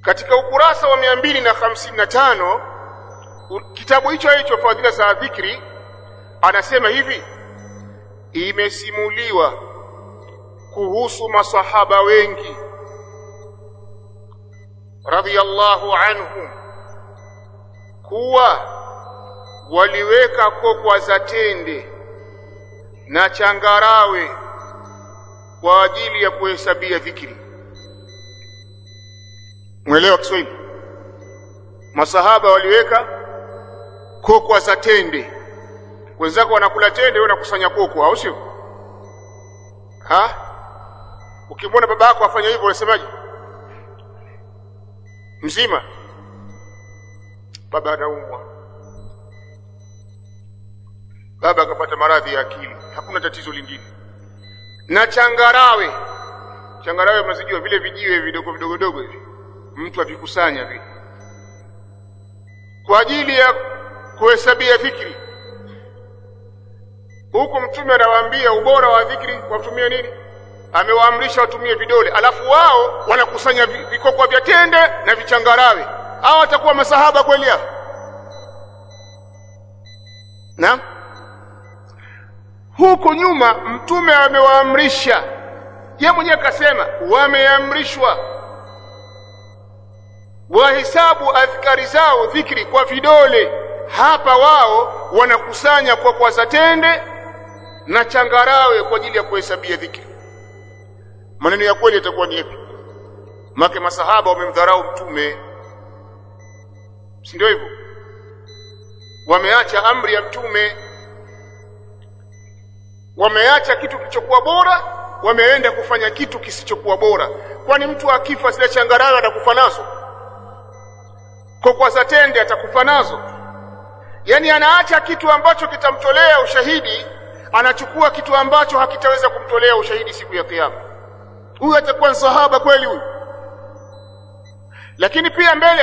Katika ukurasa wa 255 kitabu hicho Fadhila za Dhikri anasema hivi: imesimuliwa kuhusu masahaba wengi radhiyallahu anhum kuwa waliweka kokwa za tende na changarawe kwa ajili ya kuhesabia dhikri. Mwelewa Kiswahili? Masahaba waliweka kokwa za tende. Wenzako wanakula tende, wewe unakusanya kokwa, au sio? Ukimwona baba yako afanya hivyo unasemaje? Mzima. Baba anaumwa, baba akapata maradhi ya akili, hakuna tatizo lingine. Na changarawe mnazijua vile vijiwe vidogo hivi, mtu avikusanya vile kwa ajili ya kuhesabia dhikri. Huku Mtume anawaambia ubora wa dhikri kwa kutumia nini? Amewaamrisha watumie vidole, alafu wao wanakusanya vikokwa vya tende na vichangarawe. Hao watakuwa masahaba kweli hao? Naam. Huko nyuma Mtume amewaamrisha, yeye mwenyewe akasema wameamrishwa wahesabu adhkari zao dhikri kwa vidole. Hapa wao wanakusanya kwa za tende na changarawe kwa ajili ya kuhesabia dhikri. Maneno ya kweli yatakuwa ni yapi? Maka masahaba wamemdharau Mtume, si ndio hivyo? Wameacha amri ya Mtume, wameacha kitu kilichokuwa bora, wameenda kufanya kitu kisichokuwa bora. Kwani mtu akifa zile changarawe atakufa nazo? Kokwa za tende atakufa nazo? Yani anaacha kitu ambacho kitamtolea ushahidi, anachukua kitu ambacho hakitaweza kumtolea ushahidi siku ya kiyama. Huyu atakuwa sahaba kweli huyu? Lakini pia mbele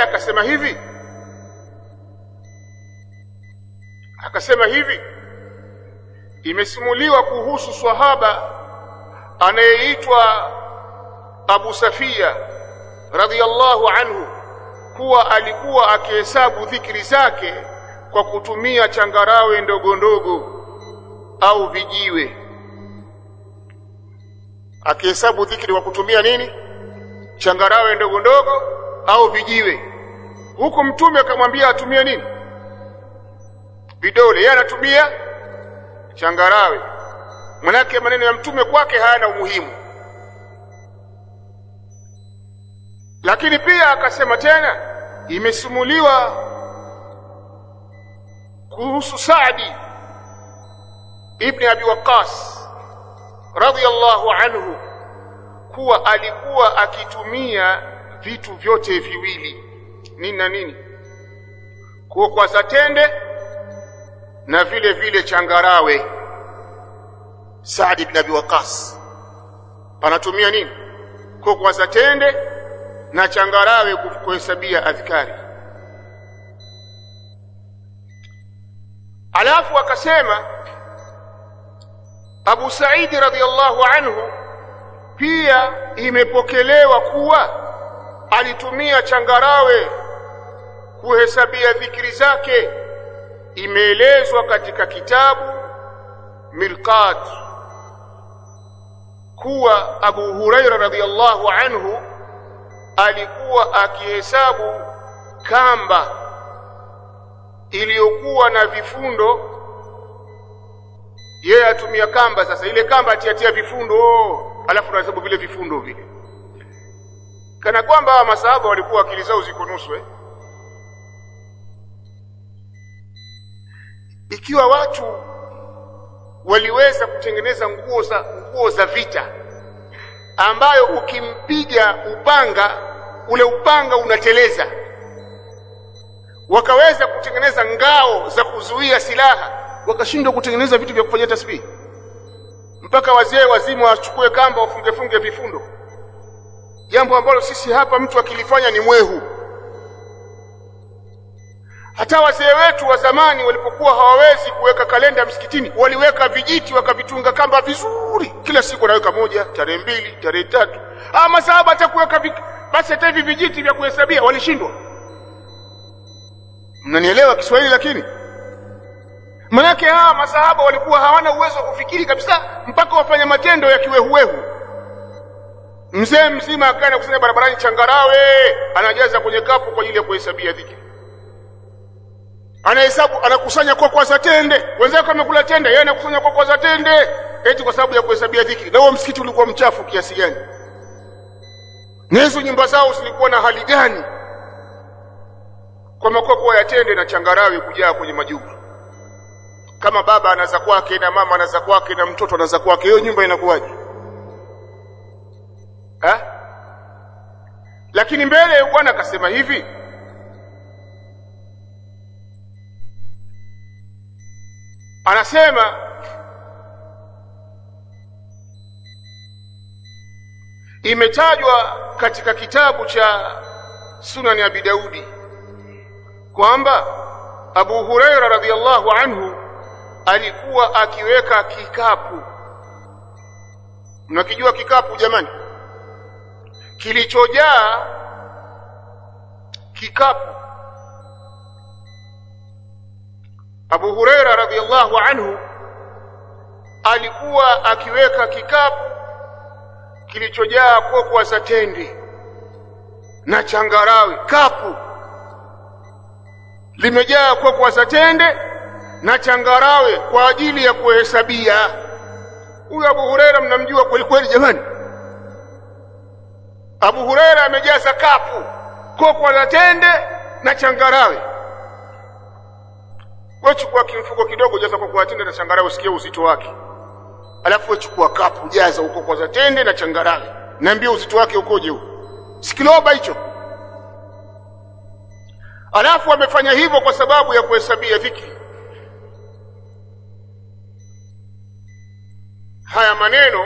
akasema hivi, imesimuliwa kuhusu sahaba anayeitwa Abu Safia radhiyallahu anhu kuwa alikuwa akihesabu dhikri zake kwa kutumia changarawe ndogo ndogo au vijiwe. Akihesabu dhikri kwa kutumia nini? Changarawe ndogo ndogo au vijiwe. Huko Mtume akamwambia atumie nini? Vidole. Yeye anatumia changarawe. Manake maneno ya Mtume kwake hayana umuhimu. Lakini pia akasema tena, imesimuliwa kuhusu Saadi ibn Abi Waqqas radhiyallahu anhu kuwa alikuwa akitumia vitu vyote viwili. Nini na nini? Kwa za tende na vile vile changarawe. Saadi ibn Abi Waqqas anatumia nini? Kwa za tende na changarawe kuhesabia adhkari. Alafu akasema Abu Saidi radhiyallahu anhu pia imepokelewa kuwa alitumia changarawe kuhesabia dhikri zake. Imeelezwa katika kitabu Mirqat kuwa Abu Huraira radhiyallahu anhu alikuwa akihesabu kamba iliyokuwa na vifundo. Yeye atumia kamba, sasa ile kamba atiatia vifundo, alafu anahesabu vile vifundo vile, kana kwamba masahaba walikuwa akili zao ziko nusu. Ikiwa watu waliweza kutengeneza nguo za vita ambayo ukimpiga upanga ule upanga unateleza, wakaweza kutengeneza ngao za kuzuia silaha, wakashindwa kutengeneza vitu vya kufanyia tasbih, mpaka wazee wazima wachukue kamba wafunge vifundo, jambo ambalo sisi hapa mtu akilifanya ni mwehu. Hata wazee wetu wa zamani walipokuwa hawawezi kuweka kalenda msikitini, waliweka vijiti wakavitunga kamba vizuri, kila siku wanaweka moja, tarehe 2, tarehe 3. Masahaba hata kuweka basi hata hivi vijiti vya kuhesabia walishindwa. Mnanielewa Kiswahili? Lakini manake hawa masahaba walikuwa hawana uwezo wa kufikiri kabisa, mpaka wafanya matendo ya kiwehuwehu. Mzee mzima akaenda kusanya barabarani changarawe, anajaza kwenye kapu kwa ajili ya kuhesabia dhikri. Anahesabu, anakusanya kwa za tende, wenzake wamekula tende, yeye anakusanya kwa za tende eti kwa sababu ya kuhesabia dhikri. Na huo msikiti ulikuwa mchafu kiasi gani? Na hizo nyumba zao zilikuwa na hali gani? Kwa makoko ya tende na changarawe kujaa kwenye majumba. Kama baba anaza kwake na mama anaza kwake na mtoto anaza kwake, hiyo nyumba inakuwaje? Lakini mbele bwana akasema hivi, anasema imetajwa katika kitabu cha Sunan ya Abi Daudi kwamba Abu Huraira radhiyallahu anhu alikuwa akiweka kikapu. Mnakijua kikapu jamani? Kilichojaa kikapu. Abu Huraira radhiyallahu anhu alikuwa akiweka kikapu kilichojaa kokwa za tende na changarawe. Kapu limejaa kokwa za tende na changarawe kwa ajili ya kuhesabia. Huyu Abu Huraira mnamjua kweli kweli jamani? Abu Huraira amejaza kapu kokwa za tende na changarawe. Wewe chukua kimfuko kidogo, jaza kokwa za tende na changarawe, usikie uzito wake. Alafu wewe chukua kapu, jaza huko kokwa za tende na changarawe, niambie uzito wake ukoje huko? Si kiloba hicho? Alafu amefanya hivyo kwa sababu ya kuhesabia dhikri. Haya maneno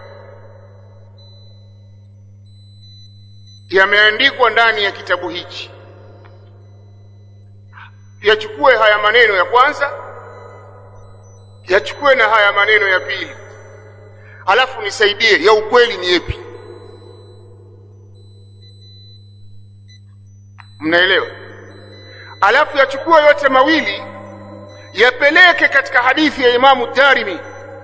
yameandikwa ndani ya kitabu hichi. Yachukue haya maneno ya kwanza, yachukue na haya maneno ya pili, alafu nisaidie ya ukweli ni yapi. Mnaelewa? Alafu yachukue yote mawili yapeleke katika hadithi ya Imamu Darimi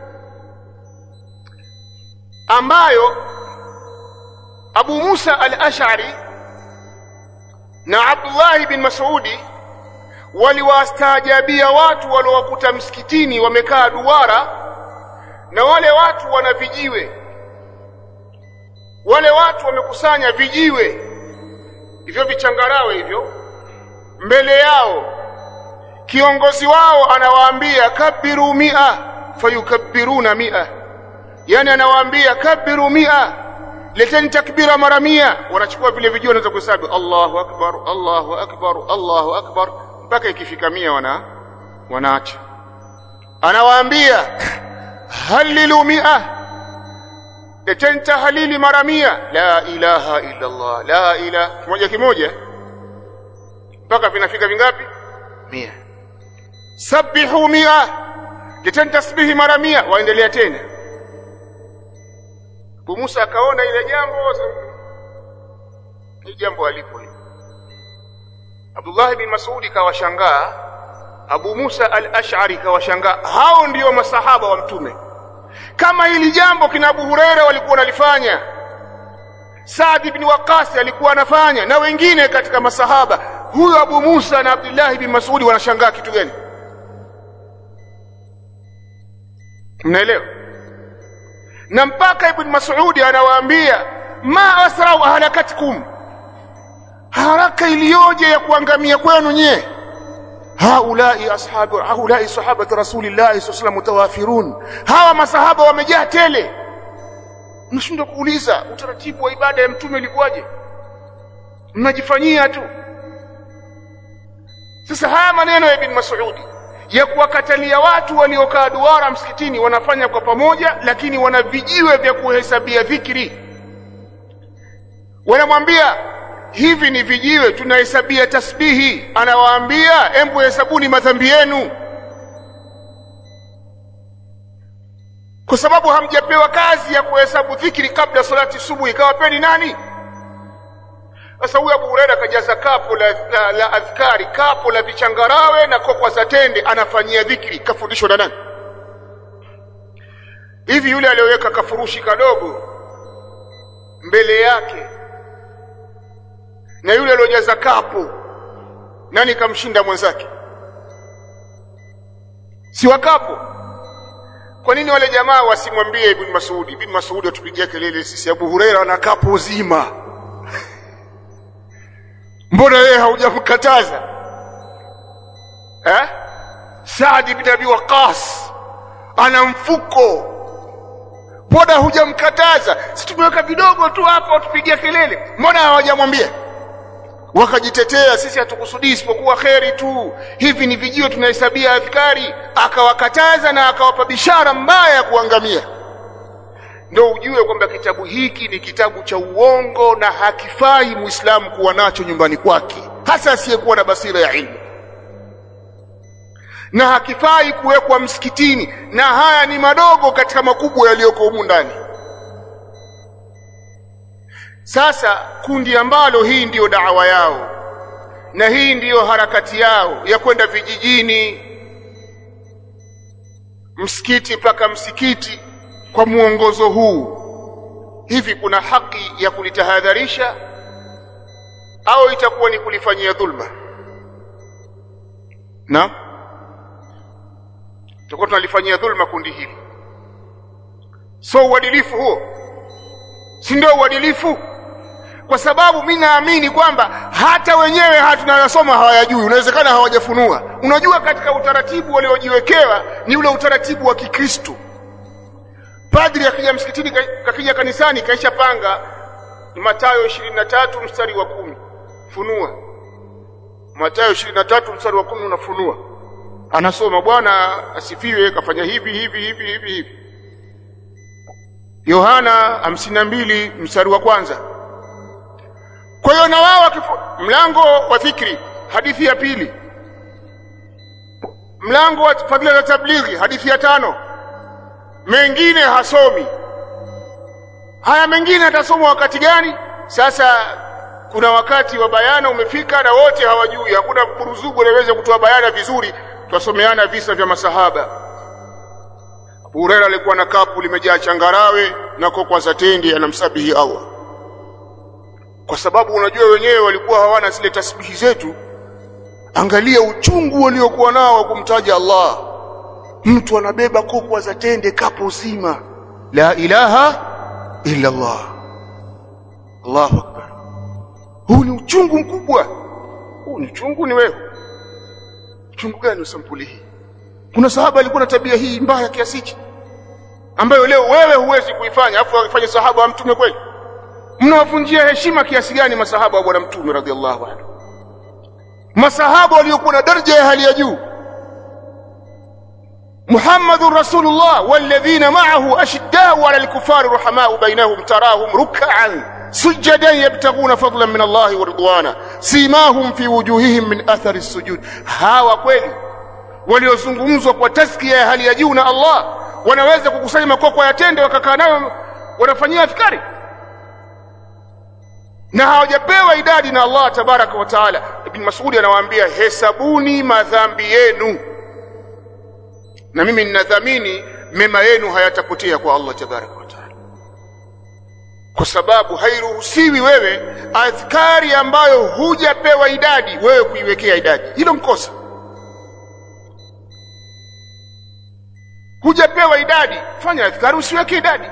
ambayo Abu Musa al-Ash'ari na Abdullah bin Mas'udi waliwastaajabia watu waliowakuta msikitini wamekaa duara, na wale watu wana vijiwe. Wale watu wamekusanya vijiwe hivyo vichangarawe hivyo mbele yao. Kiongozi wao anawaambia kabiru 100 fayukabbiruna 100, yani anawaambia kabiru 100, leteni takbira mara 100. Wanachukua vile vijiwe, wanaanza kuhesabu Allahu akbar, Allahu akbar, Allahu akbar, mpaka ikifika 100 wanaacha. Anawaambia halilu 100, leteni tahlili mara 100, la ilaha illa Allah, la ilaha, kimoja kimoja mpaka vinafika vingapi? 100. Sabbihu 100, leteni tasbihi mara 100, waendelea tena. Abu Musa akaona ile jambo, ni jambo alipo hilo. Abdullah bin Mas'ud kawashangaa, Abu Musa al-Ash'ari kawashangaa. Hao ndio masahaba wa Mtume. Kama hili jambo kina Abu Huraira walikuwa wanalifanya, Saad ibn Waqqas alikuwa anafanya, na wengine katika masahaba, huyu Abu Musa na Abdullah bin Mas'ud wanashangaa kitu gani? Mnaelewa? Na mpaka Ibn Mas'ud anawaambia ma asra'u halakatkum, haraka iliyoje ya kuangamia kwenu nye. haulai sahabati rasulillahi sallallahu alaihi wasallam mutawafirun, hawa masahaba wamejaa tele. Mnashindwa kuuliza utaratibu wa ibada ya Mtume ilikuwaje? Mnajifanyia tu. Sasa haya maneno ya Ibn Mas'ud ya kuwakatalia watu waliokaa duara msikitini, wanafanya kwa pamoja lakini wana vijiwe vya kuhesabia dhikri. Wanamwambia hivi ni vijiwe tunahesabia tasbihi, anawaambia hebu hesabuni madhambi yenu, kwa sababu hamjapewa kazi ya kuhesabu dhikri kabla salati subuhi. Kawapeni nani? Sasa huyu Abu Huraira kajaza kapo la adhkari, kapo la vichangarawe na kokwa za tende, anafanyia dhikri. Kafundishwa na nani? Hivi yule aliyoweka kafurushi kadogo mbele yake na yule aliyojaza kapo, nani kamshinda mwenzake? Si wakapo? Kwa nini wale jamaa wasimwambie Ibn Mas'ud, Ibn Mas'ud atupigia kelele sisi Abu Huraira ana kapo zima? Mbona yeye haujamkataza? Saad ibn Abi Waqqas ana mfuko, mbona hujamkataza? Sisi tumeweka vidogo tu hapo atupigia kelele, mbona hawajamwambia? Wakajitetea, sisi hatukusudii isipokuwa kheri tu, hivi ni vijio tunahesabia adhkari. Akawakataza na akawapa bishara mbaya ya kuangamia. Ndio ujue kwamba kitabu hiki ni kitabu cha uongo na hakifai Muislamu kuwa nacho nyumbani kwake, hasa asiyekuwa na basira ya ilmu, na hakifai kuwekwa msikitini, na haya ni madogo katika makubwa yaliyoko humu ndani. Sasa kundi ambalo hii ndiyo da'wa yao na hii ndiyo harakati yao ya kwenda vijijini, msikiti mpaka msikiti kwa muongozo huu, hivi kuna haki ya kulitahadharisha au itakuwa ni kulifanyia dhulma? Na tutakuwa tunalifanyia dhulma kundi hili. So uadilifu huo si ndio uadilifu? Kwa sababu mimi naamini kwamba hata wenyewe hatunayosoma hawayajui, unawezekana hawajafunua. Unajua, katika utaratibu waliojiwekewa ni ule utaratibu wa Kikristo. Padri akija msikitini, kakija kanisani, kaisha panga Mathayo 23 mstari wa 10, funua. Mathayo 23 mstari wa 10 unafunua, anasoma Bwana asifiwe kafanya hivi hivi hivi hivi hivi. Yohana 52 mstari wa 1. Kwa hiyo na wao mlango wa dhikri, hadithi ya 2. Mlango wa fadhila za tablighi, hadithi ya 5. Mengine hasomi. Haya mengine atasoma wakati gani? Sasa kuna wakati wa bayana umefika na wote hawajui, hakuna mkuruzugu anaweza kutoa bayana vizuri. Twasomeana visa vya masahaba. Abu Huraira alikuwa na kapu limejaa changarawe na kokwa za tende, anamsabihi Allah. Kwa sababu unajua wenyewe walikuwa hawana zile tasbihi zetu. Angalia uchungu waliokuwa nao wa kumtaja Allah. Mtu anabeba kokwa za tende kapu zima, la ilaha illa Allah, Allahu akbar. Huu ni uchungu mkubwa. Huu ni uchungu ni wewe. Uchungu gani usampuli hii? Kuna sahaba alikuwa na tabia hii mbaya kiasi hichi ambayo leo wewe huwezi kuifanya, afu afanye sahaba wa Mtume kweli? Mnawavunjia heshima kiasi gani masahaba wa Bwana Mtume radhiallahu anhu, masahaba waliokuwa na daraja ya hali ya juu. Muhammadur Rasulullah walladhina ma'ahu ashiddau 'ala al-kuffari ruhamau bainahum tarahum ruk'an sujadan yabtaghuna fadlan min Allah wa ridwana simahum fi wujuhihim min athari as-sujud. Hawa kweli waliozungumzwa kwa tazkia ya hali ya juu na Allah wanaweza kukusanya makoko ya tende wakakaa nayo wanafanyia fikari, na hawajapewa idadi na Allah tabaraka wa taala. Ibn Mas'ud anawaambia, hesabuni madhambi yenu na mimi ninadhamini mema yenu hayatapotea kwa Allah tabaraka wa taala. Kwa sababu hairuhusiwi wewe adhkari ambayo hujapewa idadi wewe kuiwekea idadi. Hilo mkosa. Hujapewa idadi, fanya adhkari usiweke idadi.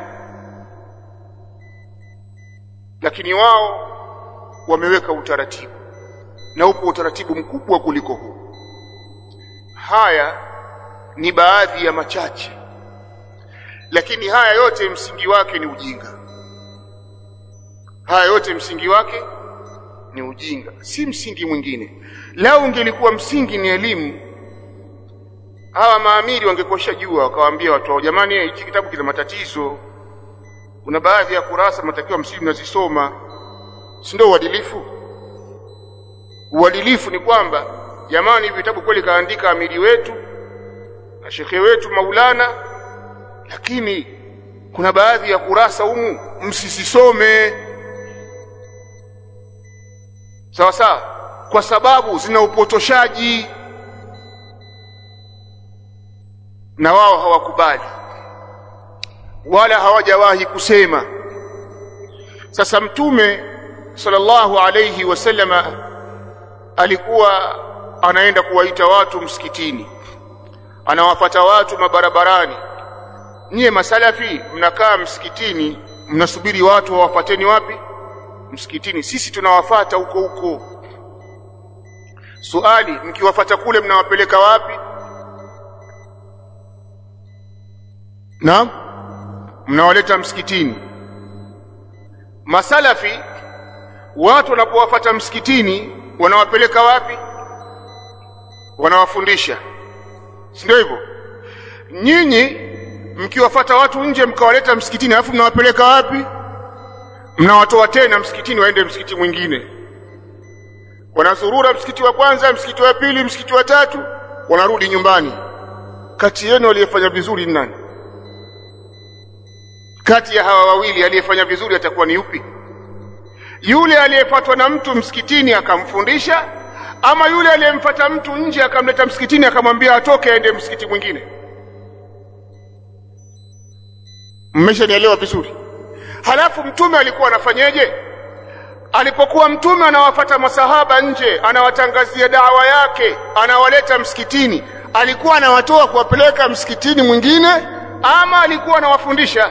Lakini wao wameweka utaratibu, na upo utaratibu mkubwa kuliko huu. Haya ni baadhi ya machache, lakini haya yote msingi wake ni ujinga. Haya yote msingi wake ni ujinga, si msingi mwingine. Lao ungelikuwa msingi ni elimu, hawa maamiri wangekosha jua wakawaambia watu wao, jamani, hiki kitabu kina matatizo, kuna baadhi ya kurasa mnatakiwa msimu mnazisoma. Si ndio uadilifu? Uadilifu ni kwamba jamani, hivi vitabu kweli kaandika amiri wetu na shekhe wetu Maulana, lakini kuna baadhi ya kurasa humu msisisome. sawa sawa, kwa sababu zina upotoshaji na wao hawakubali wala hawajawahi kusema. Sasa Mtume sallallahu alayhi wasallama alikuwa anaenda kuwaita watu msikitini, anawafuata watu mabarabarani. Nyie masalafi mnakaa msikitini mnasubiri watu wawafuateni wapi? Msikitini. Sisi tunawafuata huko huko. Swali, mkiwafuata kule mnawapeleka wapi? Naam, mnawaleta msikitini. Masalafi watu wanapowafuata msikitini wanawapeleka wapi? Wanawafundisha, si ndio hivyo? Nyinyi mkiwafuata watu nje mkawaleta msikitini, alafu mnawapeleka wapi? Mnawatoa tena msikitini waende msikiti mwingine. Wanazurura msikiti wa kwanza, msikiti wa pili, msikiti wa tatu, wanarudi nyumbani. Kati yenu aliyefanya vizuri ni nani? Kati ya hawa wawili aliyefanya vizuri atakuwa ni yupi? Yule aliyefuatwa na mtu msikitini akamfundisha, ama yule aliyemfuata mtu nje akamleta msikitini akamwambia atoke aende msikiti mwingine? Mmeshanielewa vizuri? Halafu Mtume alikuwa anafanyaje? Alipokuwa Mtume anawafuata masahaba nje, anawatangazia dawa yake, anawaleta msikitini, alikuwa anawatoa kuwapeleka msikitini mwingine ama alikuwa anawafundisha?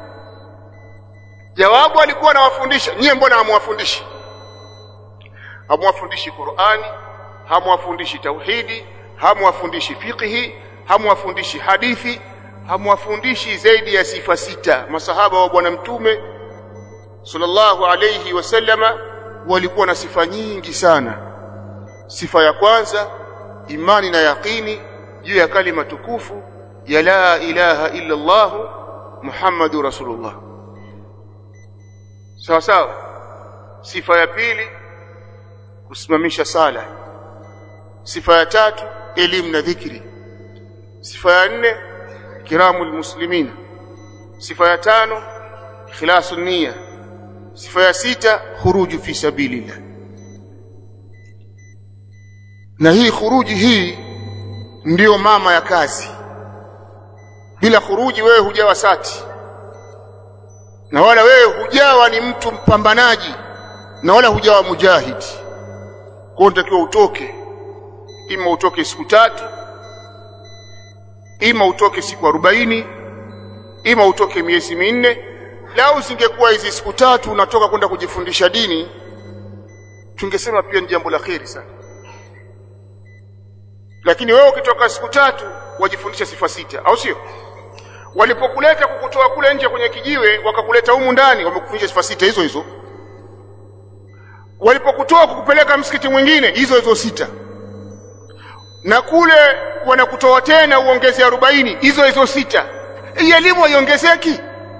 Jawabu, alikuwa anawafundisha. Nyie mbona hamuwafundishi? Hamuwafundishi Qur'ani, hamuwafundishi tauhidi, hamuwafundishi fiqhi, hamuwafundishi hadithi, hamuwafundishi zaidi ya sifa 6. Masahaba wa bwana Mtume sallallahu alayhi wasallama walikuwa na sifa nyingi sana. Sifa ya kwanza, imani na yaqini juu ya kalima tukufu ya la ilaha illa Allah Muhammadur Rasulullah, sawa sawa. Sifa ya pili, kusimamisha sala. Sifa ya tatu, elimu na dhikri. Sifa ya 4, kiramul muslimina. Sifa ya 5, ikhlasun niyya. Sifa ya 6, khuruju fi sabilillah. Na hii khuruji hii ndiyo mama ya kazi. Bila khuruji wewe hujawa sati, na wala wewe hujawa ni mtu mpambanaji, na wala hujawa mujahidi. Kwa unatakiwa utoke, ima utoke siku 3, ima utoke siku 40, ima utoke miezi 4. Lau singekuwa hizi siku 3 unatoka kwenda kujifundisha dini, tungesema pia ni jambo la kheri sana. Lakini wewe ukitoka siku 3 wajifundisha sifa 6, au sio? Walipokuleta kukutoa kule nje kwenye kijiwe wakakuleta humu ndani, wamekufundisha sifa 6 hizo hizo. Walipokutoa kukupeleka msikiti mwingine, hizo hizo 6. Na kule wanakutoa tena uongeze 40, hizo hizo 6. Hii elimu haiongezeki.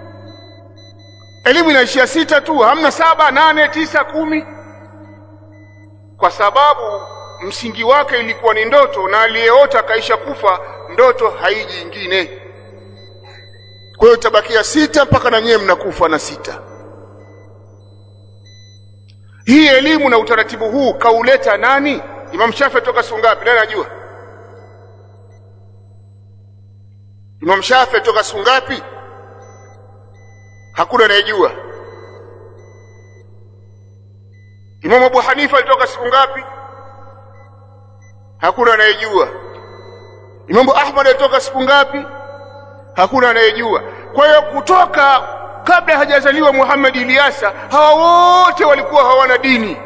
Elimu inaishia 6 tu, hamna 7, 8, 9, 10. Kwa sababu msingi wake ilikuwa ni ndoto, na aliyeota kaisha kufa, ndoto haiji nyingine. Kwa hiyo tabakia 6 mpaka na nyewe mnakufa na 6. Hii elimu na utaratibu huu kauleta nani? Imam Shafi toka siku ngapi? Nani anajua? Imam Shafi toka siku ngapi? Hakuna anayejua. Imam Abu Hanifa alitoka siku ngapi? Hakuna anayejua. Imam Ahmad alitoka siku ngapi? Hakuna anayejua. Kwa hiyo kutoka kabla hajazaliwa Muhammad Ilyasa, hawa wote walikuwa hawana dini,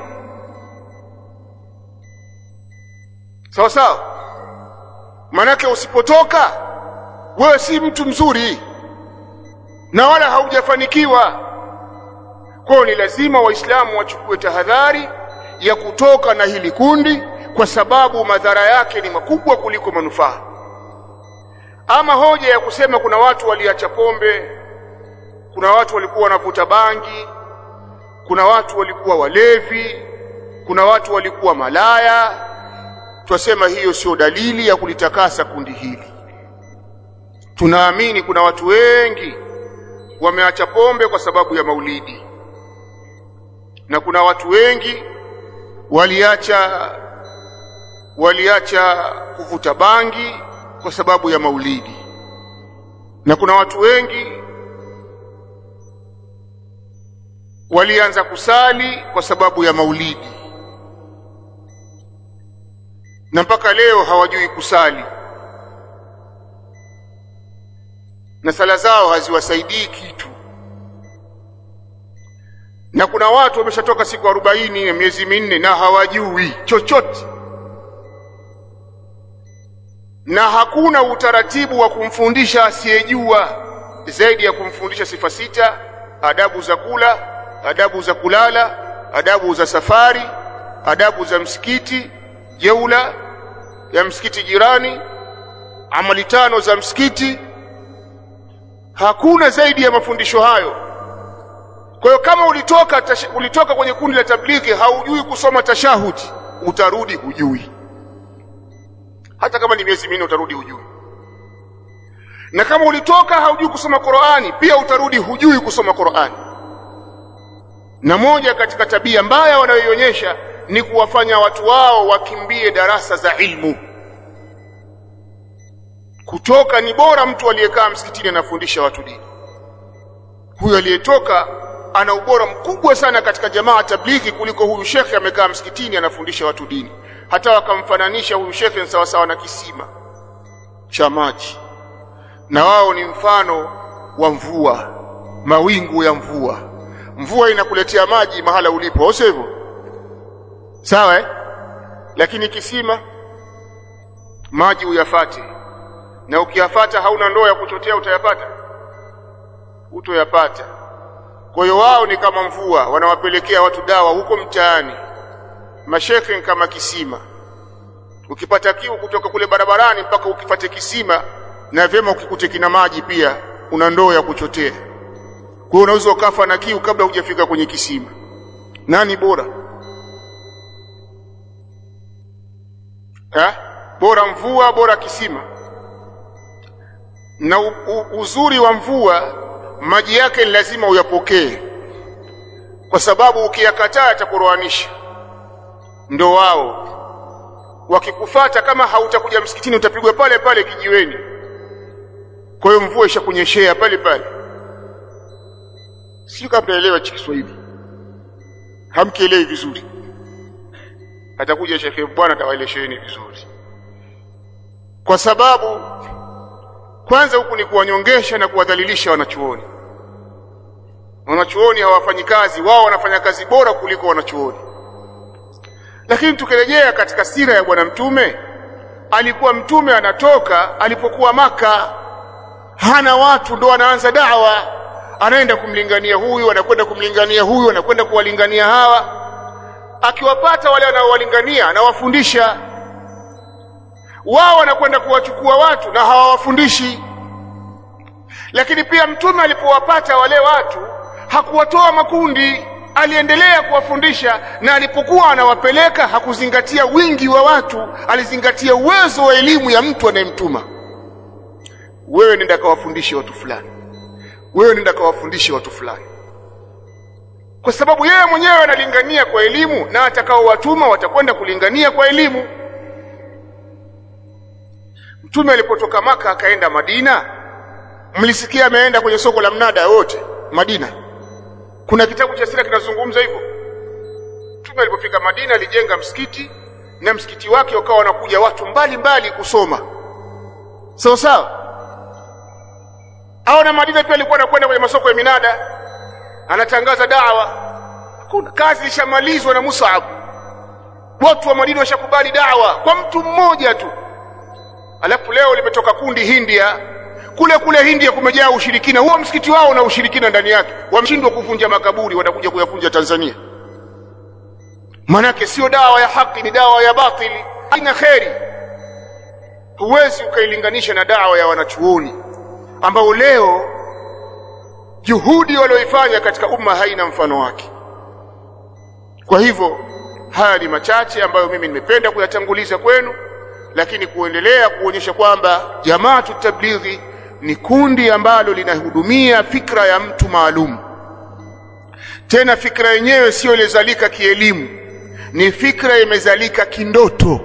sawa sawa. Manake usipotoka wewe si mtu mzuri na wala haujafanikiwa. Kwa hiyo ni lazima Waislamu wachukue tahadhari ya kutoka na hili kundi, kwa sababu madhara yake ni makubwa kuliko manufaa. Ama hoja ya kusema kuna watu waliacha pombe, kuna watu walikuwa wanavuta bangi, kuna watu walikuwa walevi, kuna watu walikuwa malaya, twasema hiyo sio dalili ya kulitakasa kundi hili. Tunaamini kuna watu wengi wameacha pombe kwa sababu ya maulidi, na kuna watu wengi waliacha kuvuta bangi kwa sababu ya maulidi, na kuna watu wengi walianza kusali kwa sababu ya maulidi, na mpaka leo hawajui kusali, na sala zao haziwasaidii kitu. Na kuna watu wameshatoka siku 40 na miezi 4 na hawajui chochote, na hakuna utaratibu wa kumfundisha asiyejua zaidi ya kumfundisha sifa 6: adabu za kula, adabu za kulala, adabu za safari, adabu za msikiti, jeula ya msikiti jirani, amali 5 za msikiti. Hakuna zaidi ya mafundisho hayo. Kwa hiyo kama ulitoka kwenye kundi la tablighi haujui kusoma tashahudi, utarudi hujui. Hata kama ni miezi 4 utarudi hujui. Na kama ulitoka haujui kusoma Qur'ani, pia utarudi hujui kusoma Qur'ani. Na moja katika tabia mbaya wanayoionyesha ni kuwafanya watu wao wakimbie darasa za ilmu. Kutoka ni bora mtu aliyekaa msikitini anafundisha watu dini. Huyo aliyetoka ana ubora mkubwa sana katika jamaa tablighi kuliko huyu shekhe amekaa msikitini anafundisha watu dini. Hata wakamfananisha huyu shekhe sawa sawa na kisima cha maji, na wao ni mfano wa mvua, mawingu ya mvua. Mvua inakuletea maji mahala ulipo, au sivyo? Sawa Lakini kisima maji uyafate, na ukiyafata hauna ndoo ya kuchotea utayapata? Utoyapata. Kwa hiyo wao ni kama mvua, wanawapelekea watu dawa huko mtaani. Mashekhe kama kisima, ukipata kiu kutoka kule barabarani mpaka ukifate kisima, na vyema ukikute kina maji pia una ndoo ya kuchotea. Kwa hiyo unaweza ukafa na kiu kabla hujafika kwenye kisima. Nani bora? Bora mvua, bora kisima? Na uzuri wa mvua, maji yake lazima uyapokee, kwa sababu ukiyakataa yatakuroanisha. Ndo wao wakikufuata, kama hautakuja msikitini utapigwa pale pale kijiweni. Kwa hiyo mvua ishakunyeshea pale pale. Sio kama mnaelewa Kiswahili, hamkielewi vizuri. Atakuja shekhe bwana atawaelesheni vizuri, kwa sababu kwanza huku ni kuwanyongesha na kuwadhalilisha wanachuoni. Wanachuoni hawafanyi kazi, wao wanafanya kazi bora kuliko wanachuoni. Lakini tukirejea katika sira ya bwana mtume, alikuwa mtume anatoka alipokuwa Maka, hana watu, ndo anaanza da'wa, anaenda kumlingania huyu, anakwenda kumlingania huyu, anakwenda kuwalingania hawa. Akiwapata wale anaowalingania anawafundisha. Wao wanakwenda kuwachukua watu na hawawafundishi. Lakini pia mtume alipowapata wale watu hakuwatoa makundi, aliendelea kuwafundisha, na alipokuwa anawapeleka hakuzingatia wingi wa watu, alizingatia uwezo wa elimu ya mtu anayemtuma. Wewe nenda kawafundishe watu fulani, wewe nenda kawafundishe watu fulani, kwa sababu yeye mwenyewe analingania kwa elimu, na atakao watuma watakwenda kulingania kwa elimu. Mtume alipotoka Maka akaenda Madina, mlisikia ameenda kwenye soko la mnada wote Madina? Kuna kitabu cha sira kinazungumza hivyo. Mtume alipofika Madina alijenga msikiti, na msikiti wake ukawa wanakuja watu mbalimbali kusoma. Sawa. Au na Madina pia alikuwa anakwenda kwenye masoko ya minada, anatangaza da'wa. Kuna kazi ilishamalizwa na Mus'ab. Watu wa Madina washakubali da'wa kwa mtu mmoja tu. Alafu leo limetoka kundi Hindia, kule Hindia kumejaa ushirikina. Huo msikiti wao na ushirikina ndani yake. Wameshindwa kuvunja makaburi, watakuja kuyavunja Tanzania. Manake sio dawa ya haki, ni dawa ya batili, haina kheri. Huwezi ukailinganisha na dawa ya wanachuoni ambao leo juhudi walioifanya katika umma haina mfano wake. Kwa hivyo haya ni machache ambayo mimi nimependa kuyatanguliza kwenu, lakini kuendelea kuonyesha kwamba Jamaatu Tablighi ni kundi ambalo linahudumia fikra ya mtu maalum. Tena fikra yenyewe sio ilezalika kielimu, ni fikra imezalika kindoto,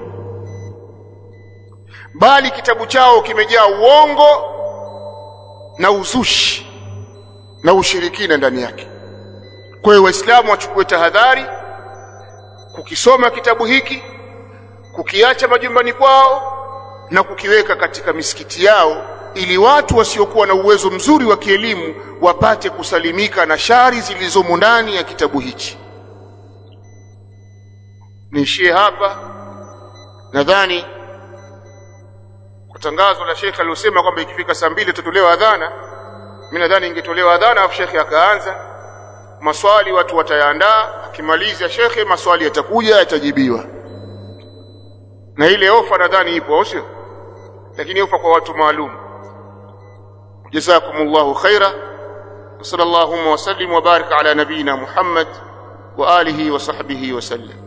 bali kitabu chao kimejaa uongo na uzushi na ushirikina ndani yake. Kwa hiyo Waislamu wachukue tahadhari kukisoma kitabu hiki, kukiacha majumbani kwao na kukiweka katika misikiti yao, ili watu wasiokuwa na uwezo mzuri wa kielimu wapate kusalimika na shari zilizomo ndani ya kitabu hichi. Niishie hapa. Nadhani kwa tangazo la Sheikh aliyosema kwamba ikifika saa 2 tutatolewa adhana, mimi nadhani ingetolewa adhana afu Sheikh akaanza maswali, watu watayaandaa, akimaliza Sheikh maswali yatakuja, yatajibiwa. Na ile ofa nadhani ipo, sio? Lakini ofa kwa watu maalum. Jazakumullahu khaira. Sallallahu wa sallim wa barik ala nabina Muhammad wa alihi wa sahbihi wa sallam.